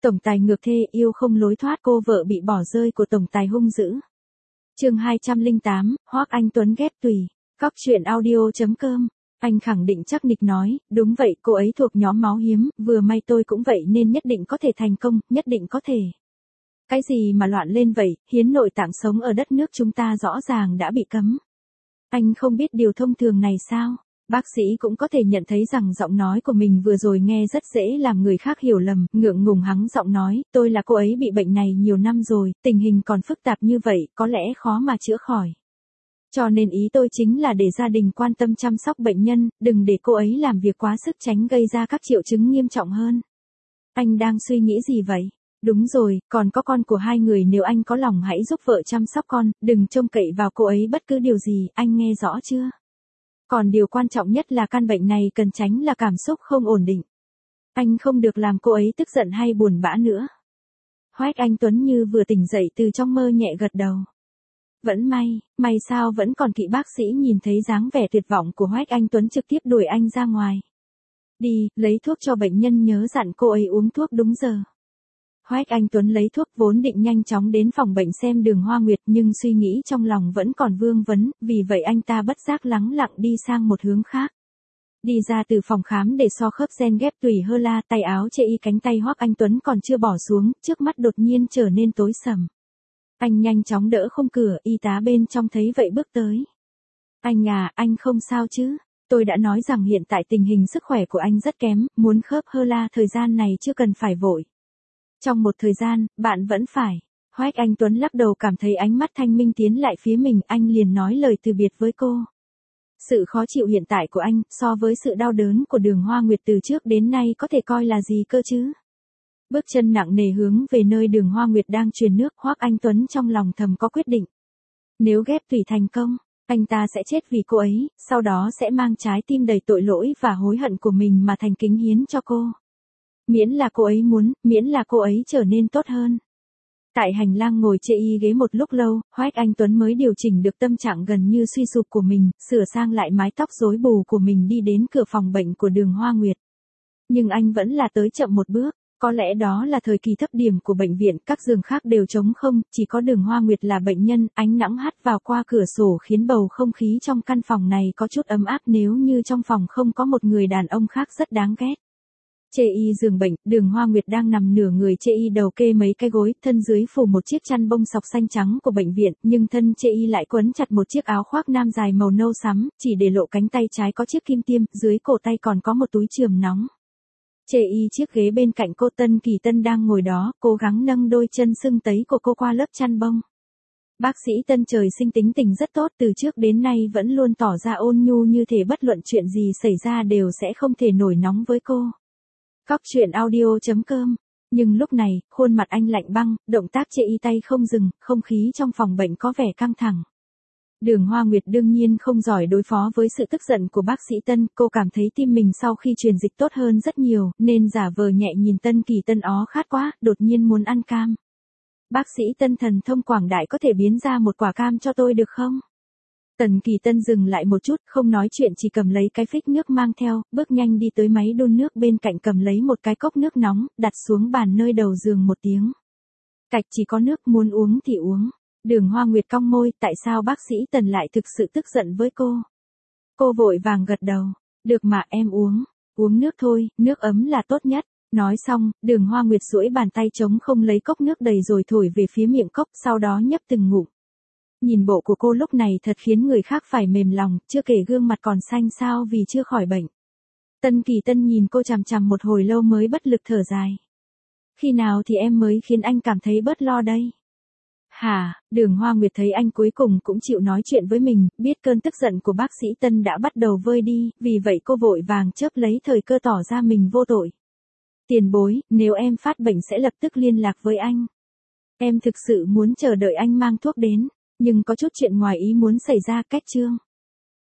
Tổng tài ngược thê yêu không lối thoát, cô vợ bị bỏ rơi của tổng tài hung dữ. Chương 208, Hoắc Anh Tuấn ghép tùy. Cóc truyện audio.com. Anh khẳng định chắc nịch nói, đúng vậy, cô ấy thuộc nhóm máu hiếm, vừa may tôi cũng vậy nên nhất định có thể thành công, nhất định có thể. Cái gì mà loạn lên vậy, hiến nội tạng sống ở đất nước chúng ta rõ ràng đã bị cấm. Anh không biết điều thông thường này sao? Bác sĩ cũng có thể nhận thấy rằng giọng nói của mình vừa rồi nghe rất dễ làm người khác hiểu lầm, ngượng ngùng hắng giọng nói, tôi là cô ấy bị bệnh này nhiều năm rồi, tình hình còn phức tạp như vậy, có lẽ khó mà chữa khỏi. Cho nên ý tôi chính là để gia đình quan tâm chăm sóc bệnh nhân, đừng để cô ấy làm việc quá sức tránh gây ra các triệu chứng nghiêm trọng hơn. Anh đang suy nghĩ gì vậy? Đúng rồi, còn có con của hai người, nếu anh có lòng hãy giúp vợ chăm sóc con, đừng trông cậy vào cô ấy bất cứ điều gì, anh nghe rõ chưa? Còn điều quan trọng nhất là căn bệnh này cần tránh là cảm xúc không ổn định. Anh không được làm cô ấy tức giận hay buồn bã nữa. Hoắc Anh Tuấn như vừa tỉnh dậy từ trong mơ nhẹ gật đầu. Vẫn may sao vẫn còn kỵ. Bác sĩ nhìn thấy dáng vẻ tuyệt vọng của Hoắc Anh Tuấn trực tiếp đuổi anh ra ngoài. Đi, lấy thuốc cho bệnh nhân, nhớ dặn cô ấy uống thuốc đúng giờ. Hoắc Anh Tuấn lấy thuốc, vốn định nhanh chóng đến phòng bệnh xem Đường Hoa Nguyệt nhưng suy nghĩ trong lòng vẫn còn vương vấn, vì vậy anh ta bất giác lắng lặng đi sang một hướng khác. Đi ra từ phòng khám để so khớp gen ghép tùy hơ la, tay áo chê y cánh tay Hoắc Anh Tuấn còn chưa bỏ xuống, trước mắt đột nhiên trở nên tối sầm. Anh nhanh chóng đỡ khung cửa, y tá bên trong thấy vậy bước tới. Anh à, anh không sao chứ? Tôi đã nói rằng hiện tại tình hình sức khỏe của anh rất kém, muốn khớp hơ la thời gian này chưa cần phải vội. Trong một thời gian, bạn vẫn phải. Hoắc Anh Tuấn lắc đầu, cảm thấy ánh mắt Thanh Minh tiến lại phía mình, anh liền nói lời từ biệt với cô. Sự khó chịu hiện tại của anh, so với sự đau đớn của Đường Hoa Nguyệt từ trước đến nay có thể coi là gì cơ chứ? Bước chân nặng nề hướng về nơi Đường Hoa Nguyệt đang truyền nước, Hoắc Anh Tuấn trong lòng thầm có quyết định. Nếu ghép tùy thành công, anh ta sẽ chết vì cô ấy, sau đó sẽ mang trái tim đầy tội lỗi và hối hận của mình mà thành kính hiến cho cô. Miễn là cô ấy muốn, miễn là cô ấy trở nên tốt hơn. Tại hành lang ngồi chê y ghế một lúc lâu, Hoắc Anh Tuấn mới điều chỉnh được tâm trạng gần như suy sụp của mình, sửa sang lại mái tóc rối bù của mình, đi đến cửa phòng bệnh của Đường Hoa Nguyệt. Nhưng anh vẫn là tới chậm một bước, có lẽ đó là thời kỳ thấp điểm của bệnh viện, các giường khác đều trống không, chỉ có Đường Hoa Nguyệt là bệnh nhân, ánh nắng hắt vào qua cửa sổ khiến bầu không khí trong căn phòng này có chút ấm áp, nếu như trong phòng không có một người đàn ông khác rất đáng ghét. Chê y giường bệnh, Đường Hoa Nguyệt đang nằm nửa người chê y, đầu kê mấy cái gối, thân dưới phủ một chiếc chăn bông sọc xanh trắng của bệnh viện, nhưng thân chê y lại quấn chặt một chiếc áo khoác nam dài màu nâu sẫm, chỉ để lộ cánh tay trái có chiếc kim tiêm, dưới cổ tay còn có một túi chườm nóng. Chê y chiếc ghế bên cạnh cô, Tân Kỳ Tân đang ngồi đó, cố gắng nâng đôi chân sưng tấy của cô qua lớp chăn bông. Bác sĩ Tân trời sinh tính tình rất tốt, từ trước đến nay vẫn luôn tỏ ra ôn nhu, như thể bất luận chuyện gì xảy ra đều sẽ không thể nổi nóng với cô. Cóc truyện audio.com. Nhưng lúc này, khuôn mặt anh lạnh băng, động tác chê y tay không dừng, không khí trong phòng bệnh có vẻ căng thẳng. Đường Hoa Nguyệt đương nhiên không giỏi đối phó với sự tức giận của bác sĩ Tân, cô cảm thấy tim mình sau khi truyền dịch tốt hơn rất nhiều, nên giả vờ nhẹ nhìn Tân Kỳ Tân, ó khát quá, đột nhiên muốn ăn cam. Bác sĩ Tân thần thông quảng đại, có thể biến ra một quả cam cho tôi được không? Tần Kỳ Tân dừng lại một chút, không nói chuyện, chỉ cầm lấy cái phích nước mang theo, bước nhanh đi tới máy đun nước bên cạnh, cầm lấy một cái cốc nước nóng, đặt xuống bàn nơi đầu giường, một tiếng cạch, chỉ có nước, muốn uống thì uống. Đường Hoa Nguyệt cong môi, tại sao bác sĩ Tần lại thực sự tức giận với cô? Cô vội vàng gật đầu, được mà, em uống nước thôi, nước ấm là tốt nhất. Nói xong, Đường Hoa Nguyệt duỗi bàn tay trống không lấy cốc nước đầy rồi thổi về phía miệng cốc, sau đó nhấp từng ngụm. Nhìn bộ của cô lúc này thật khiến người khác phải mềm lòng, chưa kể gương mặt còn xanh xao vì chưa khỏi bệnh. Tân Kỳ Tân nhìn cô chằm chằm một hồi lâu mới bất lực thở dài. Khi nào thì em mới khiến anh cảm thấy bớt lo đây? Hả? Đường Hoa Nguyệt thấy anh cuối cùng cũng chịu nói chuyện với mình, biết cơn tức giận của bác sĩ Tân đã bắt đầu vơi đi, vì vậy cô vội vàng chớp lấy thời cơ tỏ ra mình vô tội. Tiền bối, nếu em phát bệnh sẽ lập tức liên lạc với anh. Em thực sự muốn chờ đợi anh mang thuốc đến, nhưng có chút chuyện ngoài ý muốn xảy ra, cách chương.